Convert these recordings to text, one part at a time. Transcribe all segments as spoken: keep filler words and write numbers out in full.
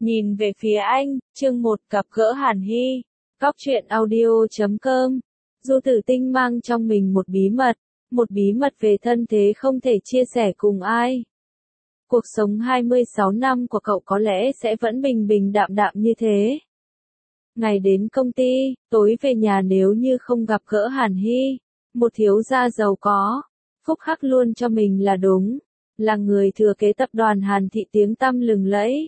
Nhìn về phía anh, chương một gặp gỡ Hàn Hy. Góc truyện audio chấm com. Du Tử Tinh mang trong mình một bí mật, một bí mật về thân thế không thể chia sẻ cùng ai. Cuộc sống hai mươi sáu năm của cậu có lẽ sẽ vẫn bình bình đạm đạm như thế. Ngày đến công ty, tối về nhà nếu như không gặp gỡ Hàn Hy, một thiếu gia giàu có, phúc hắc luôn cho mình là đúng, là người thừa kế tập đoàn Hàn Thị tiếng tăm lừng lẫy.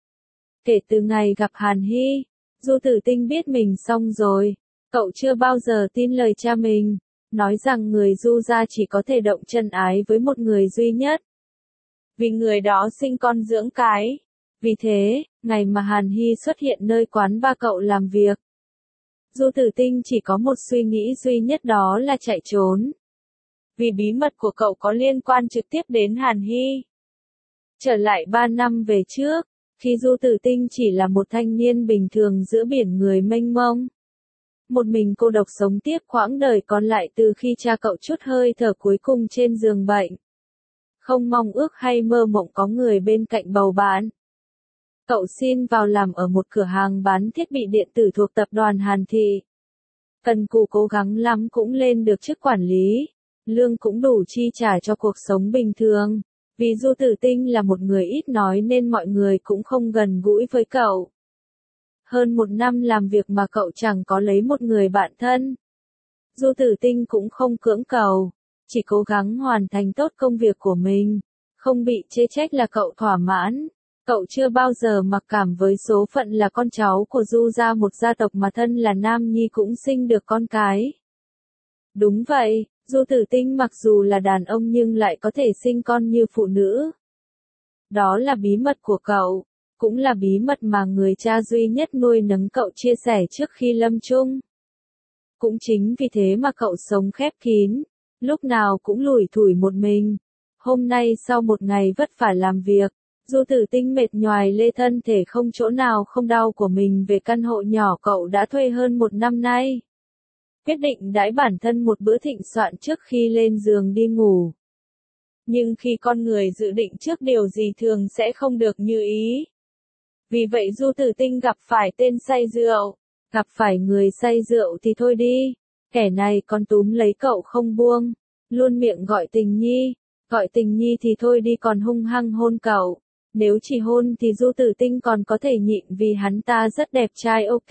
Kể từ ngày gặp Hàn Hy, Du Tử Tinh biết mình xong rồi, cậu chưa bao giờ tin lời cha mình, nói rằng người Du gia chỉ có thể động chân ái với một người duy nhất. Vì người đó sinh con dưỡng cái. Vì thế, ngày mà Hàn Hy xuất hiện nơi quán ba cậu làm việc, Du Tử Tinh chỉ có một suy nghĩ duy nhất, đó là chạy trốn. Vì bí mật của cậu có liên quan trực tiếp đến Hàn Hy. Trở lại ba năm về trước, khi Du Tử Tinh chỉ là một thanh niên bình thường giữa biển người mênh mông. Một mình cô độc sống tiếp quãng đời còn lại từ khi cha cậu trút hơi thở cuối cùng trên giường bệnh. Không mong ước hay mơ mộng có người bên cạnh bầu bạn. Cậu xin vào làm ở một cửa hàng bán thiết bị điện tử thuộc tập đoàn Hàn Thị. Cần cù cố gắng lắm cũng lên được chức quản lý, lương cũng đủ chi trả cho cuộc sống bình thường. Vì Du Tử Tinh là một người ít nói nên mọi người cũng không gần gũi với cậu. Hơn một năm làm việc mà cậu chẳng có lấy một người bạn thân. Du Tử Tinh cũng không cưỡng cầu, chỉ cố gắng hoàn thành tốt công việc của mình, không bị chê trách là cậu thỏa mãn. Cậu chưa bao giờ mặc cảm với số phận là con cháu của Du gia, một gia tộc mà thân là nam nhi cũng sinh được con cái. Đúng vậy, Du Tử Tinh mặc dù là đàn ông nhưng lại có thể sinh con như phụ nữ. Đó là bí mật của cậu, cũng là bí mật mà người cha duy nhất nuôi nấng cậu chia sẻ trước khi lâm chung. Cũng chính vì thế mà cậu sống khép kín, lúc nào cũng lủi thủi một mình. Hôm nay sau một ngày vất vả làm việc, Du Tử Tinh mệt nhoài lê thân thể không chỗ nào không đau của mình về căn hộ nhỏ cậu đã thuê hơn một năm nay. Quyết định đãi bản thân một bữa thịnh soạn trước khi lên giường đi ngủ. Nhưng khi con người dự định trước điều gì thường sẽ không được như ý. Vì vậy Du Tử Tinh gặp phải tên say rượu. Gặp phải người say rượu thì thôi đi, kẻ này còn túm lấy cậu không buông, luôn miệng gọi tình nhi, gọi tình nhi thì thôi đi còn hung hăng hôn cậu. Nếu chỉ hôn thì Du Tử Tinh còn có thể nhịn vì hắn ta rất đẹp trai, ok.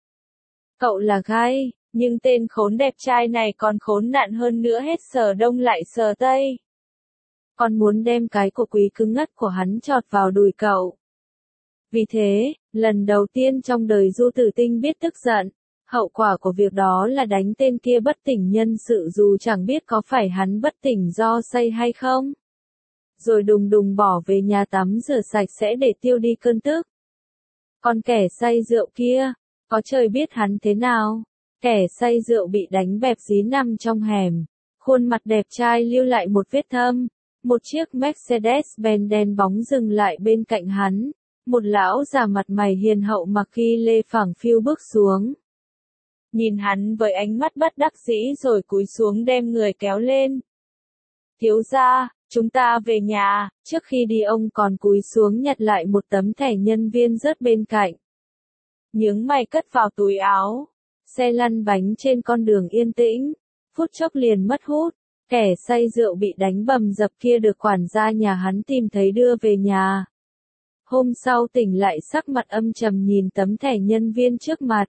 Cậu là gay, nhưng tên khốn đẹp trai này còn khốn nạn hơn nữa, hết sờ đông lại sờ tây. Còn muốn đem cái cổ quý cứng ngắt của hắn chọt vào đùi cậu. Vì thế, lần đầu tiên trong đời Du Tử Tinh biết tức giận, hậu quả của việc đó là đánh tên kia bất tỉnh nhân sự dù chẳng biết có phải hắn bất tỉnh do say hay không. Rồi đùng đùng bỏ về nhà tắm rửa sạch sẽ để tiêu đi cơn tức. Còn kẻ say rượu kia, có trời biết hắn thế nào. Kẻ say rượu bị đánh bẹp dí nằm trong hẻm, khuôn mặt đẹp trai lưu lại một vết thâm. Một chiếc Mercedes-Benz đen bóng dừng lại bên cạnh hắn. Một lão già mặt mày hiền hậu mặc ghi lê phẳng phiu bước xuống. Nhìn hắn với ánh mắt bất đắc dĩ rồi cúi xuống đem người kéo lên. Thiếu gia, chúng ta về nhà. Trước khi đi ông còn cúi xuống nhặt lại một tấm thẻ nhân viên rớt bên cạnh. Nhướng mày cất vào túi áo. Xe lăn bánh trên con đường yên tĩnh. Phút chốc liền mất hút. Kẻ say rượu bị đánh bầm dập kia được quản gia nhà hắn tìm thấy đưa về nhà. Hôm sau tỉnh lại sắc mặt âm trầm nhìn tấm thẻ nhân viên trước mặt.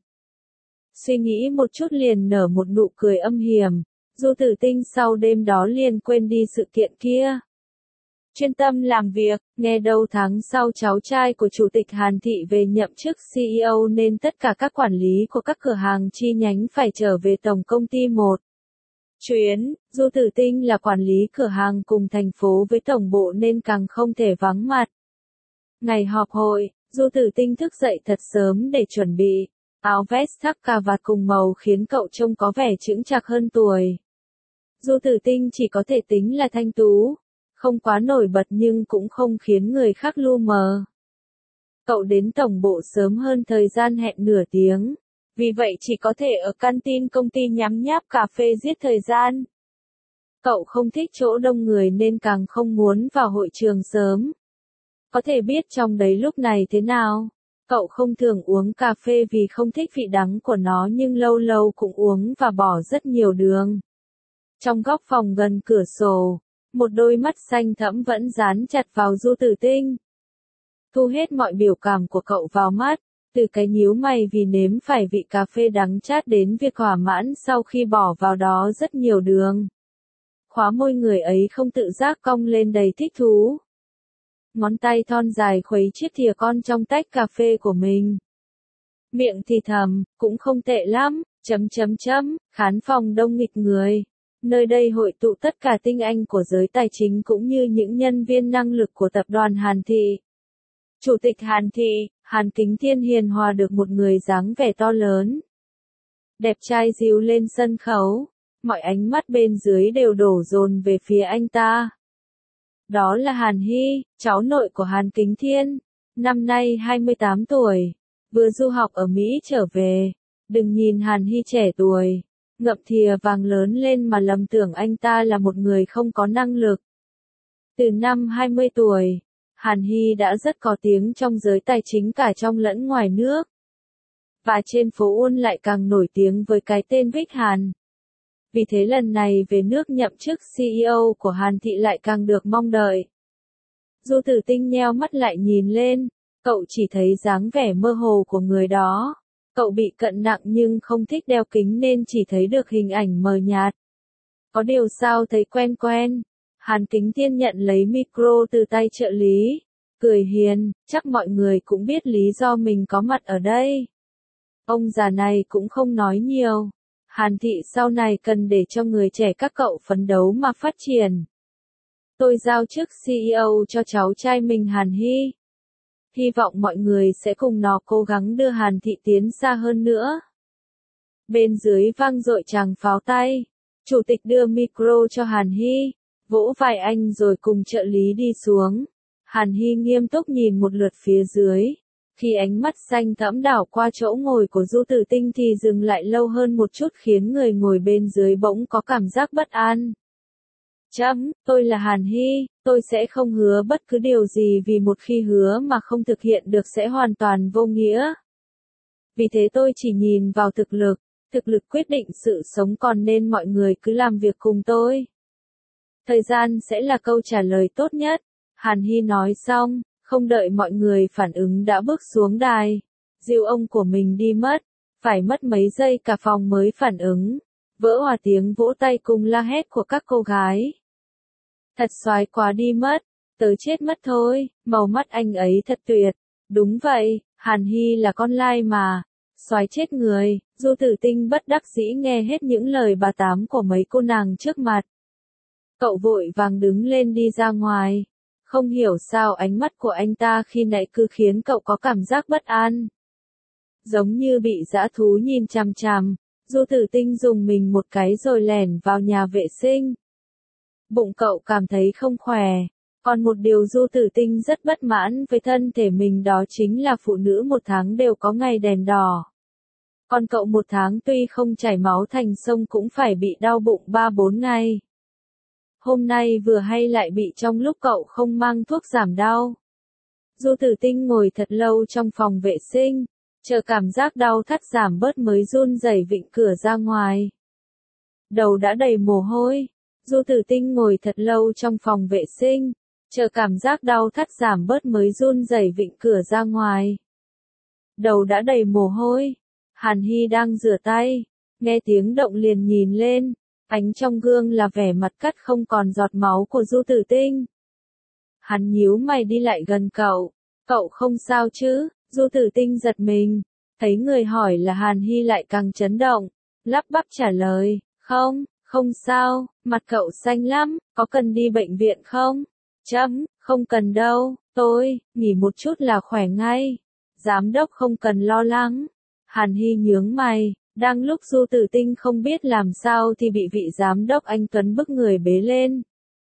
Suy nghĩ một chút liền nở một nụ cười âm hiểm. Du Tử Tinh sau đêm đó liền quên đi sự kiện kia. Chuyên tâm làm việc, nghe đâu tháng sau cháu trai của Chủ tịch Hàn Thị về nhậm chức xê e ô nên tất cả các quản lý của các cửa hàng chi nhánh phải trở về tổng công ty một chuyến. Du Tử Tinh là quản lý cửa hàng cùng thành phố với tổng bộ nên càng không thể vắng mặt. Ngày họp hội, Du Tử Tinh thức dậy thật sớm để chuẩn bị. Áo vest thắt cà vạt cùng màu khiến cậu trông có vẻ chững chạc hơn tuổi. Du Tử Tinh chỉ có thể tính là thanh tú, không quá nổi bật nhưng cũng không khiến người khác lu mờ. Cậu đến tổng bộ sớm hơn thời gian hẹn nửa tiếng, vì vậy chỉ có thể ở canteen công ty nhắm nháp cà phê giết thời gian. Cậu không thích chỗ đông người nên càng không muốn vào hội trường sớm. Có thể biết trong đấy lúc này thế nào, Cậu không thường uống cà phê vì không thích vị đắng của nó nhưng lâu lâu cũng uống và bỏ rất nhiều đường. Trong góc phòng gần cửa sổ, một đôi mắt xanh thẫm vẫn dán chặt vào Du Tử Tinh. Thu hết mọi biểu cảm của cậu vào mắt, từ cái nhíu mày vì nếm phải vị cà phê đắng chát đến việc thỏa mãn sau khi bỏ vào đó rất nhiều đường. Khóa môi người ấy không tự giác cong lên đầy thích thú. Ngón tay thon dài khuấy chiếc thìa con trong tách cà phê của mình. Miệng thì thầm, cũng không tệ lắm, chấm chấm chấm, khán phòng đông nghịch người. Nơi đây hội tụ tất cả tinh anh của giới tài chính cũng như những nhân viên năng lực của tập đoàn Hàn Thị. Chủ tịch Hàn Thị, Hàn Kính Thiên hiền hòa được một người dáng vẻ to lớn. Đẹp trai dìu lên sân khấu, mọi ánh mắt bên dưới đều đổ dồn về phía anh ta. Đó là Hàn Hy, cháu nội của Hàn Kính Thiên, năm nay hai mươi tám tuổi, vừa du học ở Mỹ trở về. Đừng nhìn Hàn Hy trẻ tuổi, ngậm thìa vàng lớn lên mà lầm tưởng anh ta là một người không có năng lực. Từ năm hai mươi tuổi, Hàn Hy đã rất có tiếng trong giới tài chính cả trong lẫn ngoài nước. Và trên phố Uôn lại càng nổi tiếng với cái tên Bích Hàn. Vì thế lần này về nước nhậm chức xê e ô của Hàn Thị lại càng được mong đợi. Du Tử Tinh nheo mắt lại nhìn lên, cậu chỉ thấy dáng vẻ mơ hồ của người đó. Cậu bị cận nặng nhưng không thích đeo kính nên chỉ thấy được hình ảnh mờ nhạt. Có điều sao thấy quen quen. Hàn Kính Thiên nhận lấy micro từ tay trợ lý, cười hiền, chắc mọi người cũng biết lý do mình có mặt ở đây. Ông già này cũng không nói nhiều. Hàn Thị sau này cần để cho người trẻ các cậu phấn đấu mà phát triển. Tôi giao chức xê e ô cho cháu trai mình Hàn Hy. Hy vọng mọi người sẽ cùng nó cố gắng đưa Hàn Thị tiến xa hơn nữa. Bên dưới vang dội tràng pháo tay. Chủ tịch đưa micro cho Hàn Hy, vỗ vai anh rồi cùng trợ lý đi xuống. Hàn Hy nghiêm túc nhìn một lượt phía dưới. Khi ánh mắt xanh thẫm đảo qua chỗ ngồi của Du Tử Tinh thì dừng lại lâu hơn một chút khiến người ngồi bên dưới bỗng có cảm giác bất an. Chấm, tôi là Hàn Hy, tôi sẽ không hứa bất cứ điều gì vì một khi hứa mà không thực hiện được sẽ hoàn toàn vô nghĩa. Vì thế tôi chỉ nhìn vào thực lực, thực lực quyết định sự sống còn nên mọi người cứ làm việc cùng tôi. Thời gian sẽ là câu trả lời tốt nhất. Hàn Hy nói xong, không đợi mọi người phản ứng đã bước xuống đài. Dìu ông của mình đi mất, phải mất mấy giây cả phòng mới phản ứng. Vỡ hòa tiếng vỗ tay cùng la hét của các cô gái. Thật soái quá đi mất, tớ chết mất thôi, màu mắt anh ấy thật tuyệt. Đúng vậy, Hàn Hy là con lai mà. Soái chết người. Du Tử Tinh bất đắc dĩ nghe hết những lời bà tám của mấy cô nàng trước mặt. Cậu vội vàng đứng lên đi ra ngoài. Không hiểu sao ánh mắt của anh ta khi nãy cứ khiến cậu có cảm giác bất an. Giống như bị dã thú nhìn chằm chằm. Du Tử Tinh dùng mình một cái rồi lẻn vào nhà vệ sinh. Bụng cậu cảm thấy không khỏe. Còn một điều Du Tử Tinh rất bất mãn với thân thể mình đó chính là phụ nữ một tháng đều có ngày đèn đỏ. Còn cậu một tháng tuy không chảy máu thành sông cũng phải bị đau bụng ba bốn ngày. Hôm nay vừa hay lại bị trong lúc cậu không mang thuốc giảm đau. Du Tử Tinh ngồi thật lâu trong phòng vệ sinh, chờ cảm giác đau thắt giảm bớt mới run rẩy vịn cửa ra ngoài. Đầu đã đầy mồ hôi. Du Tử Tinh ngồi thật lâu trong phòng vệ sinh, chờ cảm giác đau thắt giảm bớt mới run rẩy vịn cửa ra ngoài. Đầu đã đầy mồ hôi. Hàn Hy đang rửa tay, nghe tiếng động liền nhìn lên, ánh trong gương là vẻ mặt cắt không còn giọt máu của Du Tử Tinh. Hắn nhíu mày đi lại gần cậu, cậu không sao chứ? Du Tử Tinh giật mình, thấy người hỏi là Hàn Hy lại càng chấn động, lắp bắp trả lời, không, không sao, mặt cậu xanh lắm, có cần đi bệnh viện không? Chấm, không cần đâu, tôi, nghỉ một chút là khỏe ngay. Giám đốc không cần lo lắng. Hàn Hy nhướng mày, đang lúc Du Tử Tinh không biết làm sao thì bị vị giám đốc anh Tuấn bức người bế lên.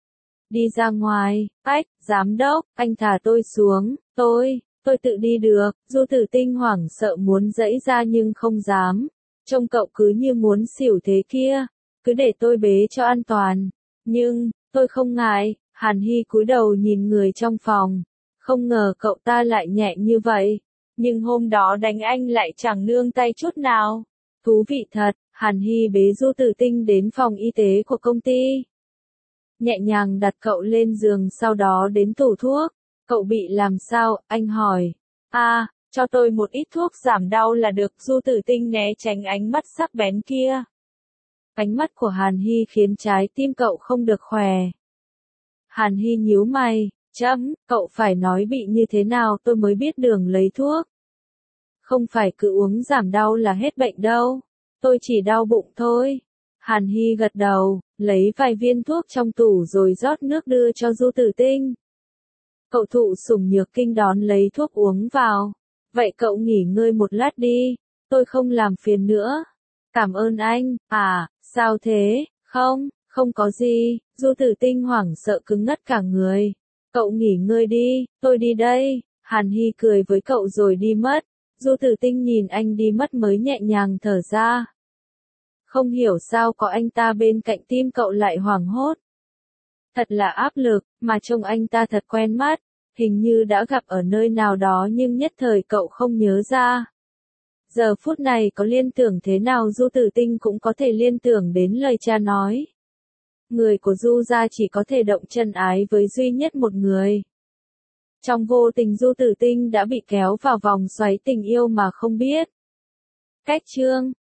Đi ra ngoài, ách, giám đốc, anh thả tôi xuống, tôi, tôi tự đi được. Du Tử Tinh hoảng sợ muốn giãy ra nhưng không dám. Trông cậu cứ như muốn xỉu thế kia, cứ để tôi bế cho an toàn. Nhưng, tôi không ngại. Hàn Hy cúi đầu nhìn người trong phòng, không ngờ cậu ta lại nhẹ như vậy. Nhưng hôm đó đánh anh lại chẳng nương tay chút nào. Thú vị thật, Hàn Hy bế Du Tử Tinh đến phòng y tế của công ty. Nhẹ nhàng đặt cậu lên giường sau đó đến tủ thuốc. Cậu bị làm sao, anh hỏi. À, cho tôi một ít thuốc giảm đau là được. Du Tử Tinh né tránh ánh mắt sắc bén kia. Ánh mắt của Hàn Hy khiến trái tim cậu không được khỏe. Hàn Hy nhíu mày, chấm, cậu phải nói bị như thế nào tôi mới biết đường lấy thuốc. Không phải cứ uống giảm đau là hết bệnh đâu, tôi chỉ đau bụng thôi. Hàn Hy gật đầu, lấy vài viên thuốc trong tủ rồi rót nước đưa cho Du Tử Tinh. Cậu thụ sủng nhược kinh đón lấy thuốc uống vào. Vậy cậu nghỉ ngơi một lát đi, tôi không làm phiền nữa. Cảm ơn anh, à, sao thế, không, không có gì. Du Tử Tinh hoảng sợ cứng ngắt cả người. Cậu nghỉ ngơi đi, tôi đi đây. Hàn Hy cười với cậu rồi đi mất. Du Tử Tinh nhìn anh đi mất mới nhẹ nhàng thở ra. Không hiểu sao có anh ta bên cạnh tim cậu lại hoảng hốt. Thật là áp lực, mà trông anh ta thật quen mắt. Hình như đã gặp ở nơi nào đó nhưng nhất thời cậu không nhớ ra. Giờ phút này có liên tưởng thế nào Du Tử Tinh cũng có thể liên tưởng đến lời cha nói. Người của Du gia chỉ có thể động chân ái với duy nhất một người. Trong vô tình Du Tử Tinh đã bị kéo vào vòng xoáy tình yêu mà không biết. Cách chương